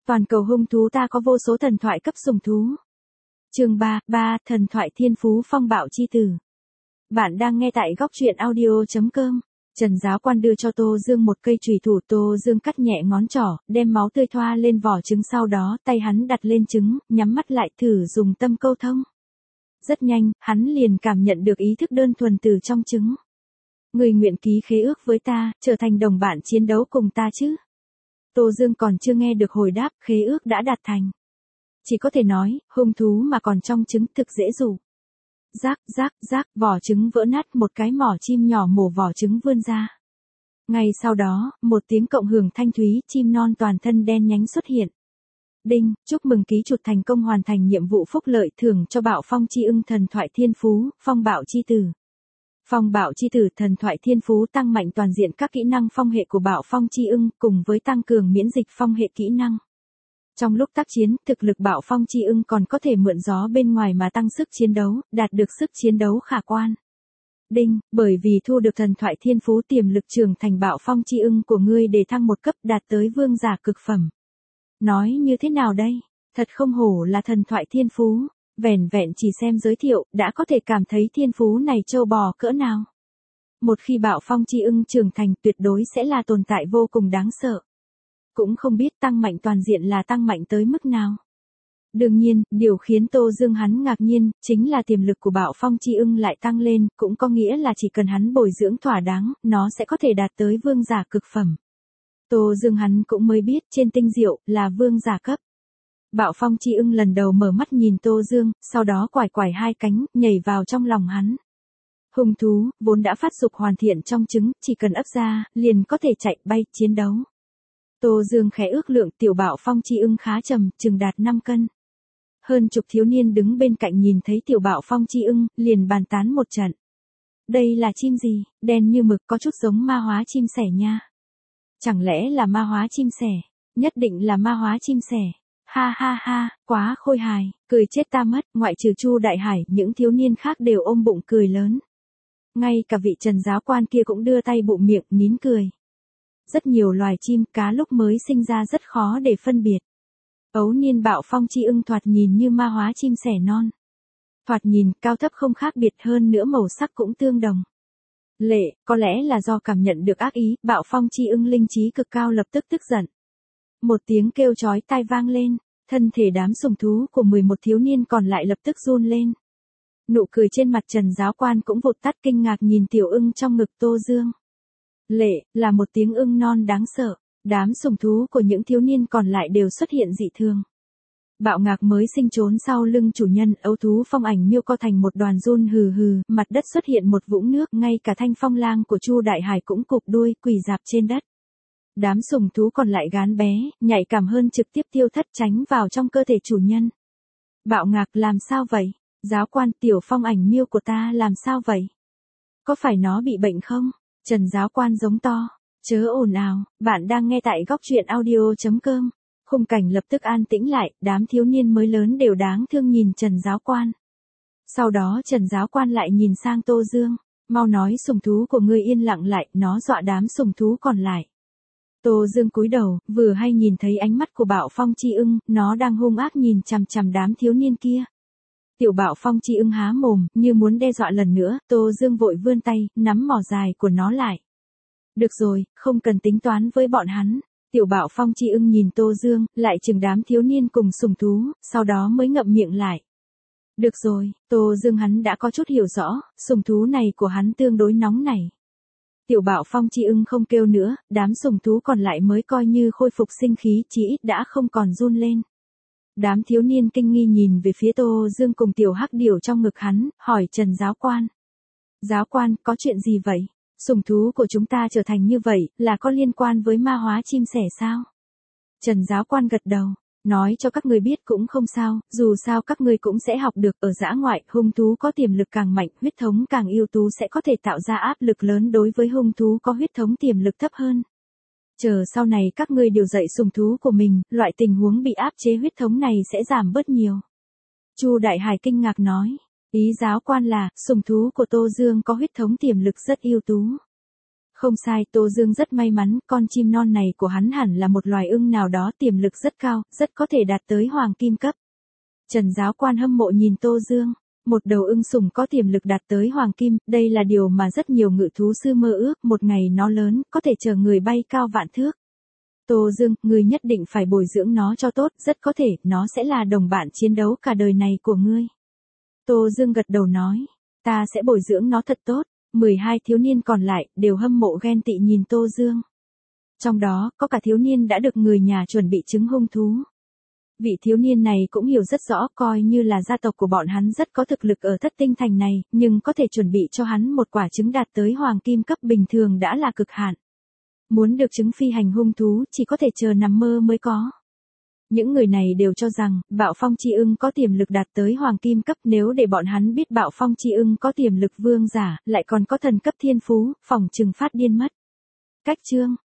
Toàn cầu hung thú ta có vô số thần thoại cấp sùng thú. Chương 3, thần thoại thiên phú phong bạo chi tử. Bạn đang nghe tại góc truyện audio.com. Trần giáo quan đưa cho Tô Dương một cây chùy thủ, Tô Dương cắt nhẹ ngón trỏ, đem máu tươi thoa lên vỏ trứng, sau đó tay hắn đặt lên trứng, nhắm mắt lại thử dùng tâm câu thông. Rất nhanh, hắn liền cảm nhận được ý thức đơn thuần từ trong trứng. Người nguyện ký khế ước với ta, trở thành đồng bạn chiến đấu cùng ta chứ? Tô Dương còn chưa nghe được hồi đáp, khế ước đã đạt thành. Chỉ có thể nói, hung thú mà còn trong trứng thực dễ dụ. Rác, vỏ trứng vỡ nát, một cái mỏ chim nhỏ mổ vỏ trứng vươn ra. Ngay sau đó, một tiếng cộng hưởng thanh thúy, chim non toàn thân đen nhánh xuất hiện. Đinh, chúc mừng ký chủ thành công hoàn thành nhiệm vụ phúc lợi, thưởng cho Bạo Phong Chi Ưng thần thoại thiên phú, phong bạo chi tử. Phong bạo chi tử thần thoại thiên phú tăng mạnh toàn diện các kỹ năng phong hệ của Bạo Phong Chi Ưng cùng với tăng cường miễn dịch phong hệ kỹ năng. Trong lúc tác chiến, thực lực Bạo Phong Chi Ưng còn có thể mượn gió bên ngoài mà tăng sức chiến đấu, đạt được sức chiến đấu khả quan. Đinh, bởi vì thu được thần thoại thiên phú, tiềm lực trưởng thành Bạo Phong Chi Ưng của ngươi để thăng một cấp, đạt tới vương giả cực phẩm. Nói như thế nào đây? Thật không hổ là thần thoại thiên phú. Vẻn vẹn chỉ xem giới thiệu, đã có thể cảm thấy thiên phú này trâu bò cỡ nào. Một khi Bạo Phong Chi Ưng trưởng thành, tuyệt đối sẽ là tồn tại vô cùng đáng sợ. Cũng không biết tăng mạnh toàn diện là tăng mạnh tới mức nào. Đương nhiên, điều khiến Tô Dương hắn ngạc nhiên, chính là tiềm lực của Bạo Phong Chi Ưng lại tăng lên, cũng có nghĩa là chỉ cần hắn bồi dưỡng thỏa đáng, nó sẽ có thể đạt tới vương giả cực phẩm. Tô Dương hắn cũng mới biết trên tinh diệu là vương giả cấp. Bạo Phong Chi Ưng lần đầu mở mắt nhìn Tô Dương, sau đó quải hai cánh, nhảy vào trong lòng hắn. Hung thú, vốn đã phát dục hoàn thiện trong trứng, chỉ cần ấp ra, liền có thể chạy bay, chiến đấu. Tô Dương khẽ ước lượng, tiểu Bạo Phong Chi Ưng khá trầm, chừng đạt 5 cân. Hơn chục thiếu niên đứng bên cạnh nhìn thấy tiểu Bạo Phong Chi Ưng, liền bàn tán một trận. Đây là chim gì, đen như mực, có chút giống ma hóa chim sẻ nha. Chẳng lẽ là ma hóa chim sẻ? Nhất định là ma hóa chim sẻ. Ha, quá khôi hài, cười chết ta mất, ngoại trừ Chu Đại Hải, những thiếu niên khác đều ôm bụng cười lớn. Ngay cả vị Trần giáo quan kia cũng đưa tay bụm miệng, nín cười. Rất nhiều loài chim, cá lúc mới sinh ra rất khó để phân biệt. Ấu niên Bạo Phong Chi Ưng thoạt nhìn như ma hóa chim sẻ non. Thoạt nhìn, cao thấp không khác biệt, hơn nữa màu sắc cũng tương đồng. Có lẽ là do cảm nhận được ác ý, Bạo Phong Chi Ưng linh trí cực cao lập tức tức giận. Một tiếng kêu chói tai vang lên, thân thể đám sùng thú của 11 thiếu niên còn lại lập tức run lên. Nụ cười trên mặt Trần giáo quan cũng vụt tắt, kinh ngạc nhìn tiểu ưng trong ngực Tô Dương. Là một tiếng ưng non đáng sợ, đám sùng thú của những thiếu niên còn lại đều xuất hiện dị thường. Bạo Ngạc mới sinh trốn sau lưng chủ nhân, ấu thú Phong Ảnh Miêu co thành một đoàn run hừ, mặt đất xuất hiện một vũng nước, ngay cả Thanh Phong Lang của Chu Đại Hải cũng cụp đuôi, quỳ rạp trên đất. Đám sùng thú còn lại gán bé, nhạy cảm hơn trực tiếp tiêu thất tránh vào trong cơ thể chủ nhân. Bạo Ngạc làm sao vậy? Giáo quan, tiểu Phong Ảnh Miêu của ta làm sao vậy? Có phải nó bị bệnh không? Trần giáo quan giống to. Chớ ồn ào, bạn đang nghe tại góc truyện audio.com. Khung cảnh lập tức an tĩnh lại, đám thiếu niên mới lớn đều đáng thương nhìn Trần giáo quan. Sau đó Trần giáo quan lại nhìn sang Tô Dương. Mau nói sùng thú của ngươi yên lặng lại, nó dọa đám sùng thú còn lại. Tô Dương cúi đầu, vừa hay nhìn thấy ánh mắt của Bạo Phong Chi Ưng, nó đang hung ác nhìn chằm chằm đám thiếu niên kia. Tiểu Bạo Phong Chi Ưng há mồm, như muốn đe dọa lần nữa, Tô Dương vội vươn tay, nắm mỏ dài của nó lại. Được rồi, không cần tính toán với bọn hắn. Tiểu Bạo Phong Chi Ưng nhìn Tô Dương, lại chừng đám thiếu niên cùng sùng thú, sau đó mới ngậm miệng lại. Được rồi, Tô Dương hắn đã có chút hiểu rõ, sùng thú này của hắn tương đối nóng nảy. Tiểu Bạo Phong Chi Ưng không kêu nữa, đám sùng thú còn lại mới coi như khôi phục sinh khí, chí ít đã không còn run lên. Đám thiếu niên kinh nghi nhìn về phía Tô Dương cùng tiểu hắc điểu trong ngực hắn, hỏi Trần giáo quan. Giáo quan, có chuyện gì vậy? Sùng thú của chúng ta trở thành như vậy, là có liên quan với ma hóa chim sẻ sao? Trần giáo quan gật đầu, nói cho các người biết cũng không sao, dù sao các người cũng sẽ học được, ở dã ngoại, hung thú có tiềm lực càng mạnh, huyết thống càng ưu tú sẽ có thể tạo ra áp lực lớn đối với hung thú có huyết thống tiềm lực thấp hơn. Chờ sau này các ngươi điều dạy sùng thú của mình, loại tình huống bị áp chế huyết thống này sẽ giảm bớt nhiều. Chu Đại Hải kinh ngạc nói. Ý giáo quan là, sùng thú của Tô Dương có huyết thống tiềm lực rất ưu tú. Không sai, Tô Dương rất may mắn, con chim non này của hắn hẳn là một loài ưng nào đó tiềm lực rất cao, rất có thể đạt tới hoàng kim cấp. Trần giáo quan hâm mộ nhìn Tô Dương, một đầu ưng sủng có tiềm lực đạt tới hoàng kim, đây là điều mà rất nhiều ngự thú sư mơ ước, một ngày nó lớn, có thể chở người bay cao vạn thước. Tô Dương, ngươi nhất định phải bồi dưỡng nó cho tốt, rất có thể, nó sẽ là đồng bạn chiến đấu cả đời này của ngươi. Tô Dương gật đầu nói, ta sẽ bồi dưỡng nó thật tốt. 12 thiếu niên còn lại, đều hâm mộ ghen tị nhìn Tô Dương. Trong đó, có cả thiếu niên đã được người nhà chuẩn bị trứng hung thú. Vị thiếu niên này cũng hiểu rất rõ, coi như là gia tộc của bọn hắn rất có thực lực ở Thất Tinh Thành này, nhưng có thể chuẩn bị cho hắn một quả trứng đạt tới hoàng kim cấp bình thường đã là cực hạn. Muốn được trứng phi hành hung thú, chỉ có thể chờ nằm mơ mới có. Những người này đều cho rằng, Bạo Phong Chi Ưng có tiềm lực đạt tới hoàng kim cấp, nếu để bọn hắn biết Bạo Phong Chi Ưng có tiềm lực vương giả, lại còn có thần cấp thiên phú, phỏng chừng phát điên mất. Cách chương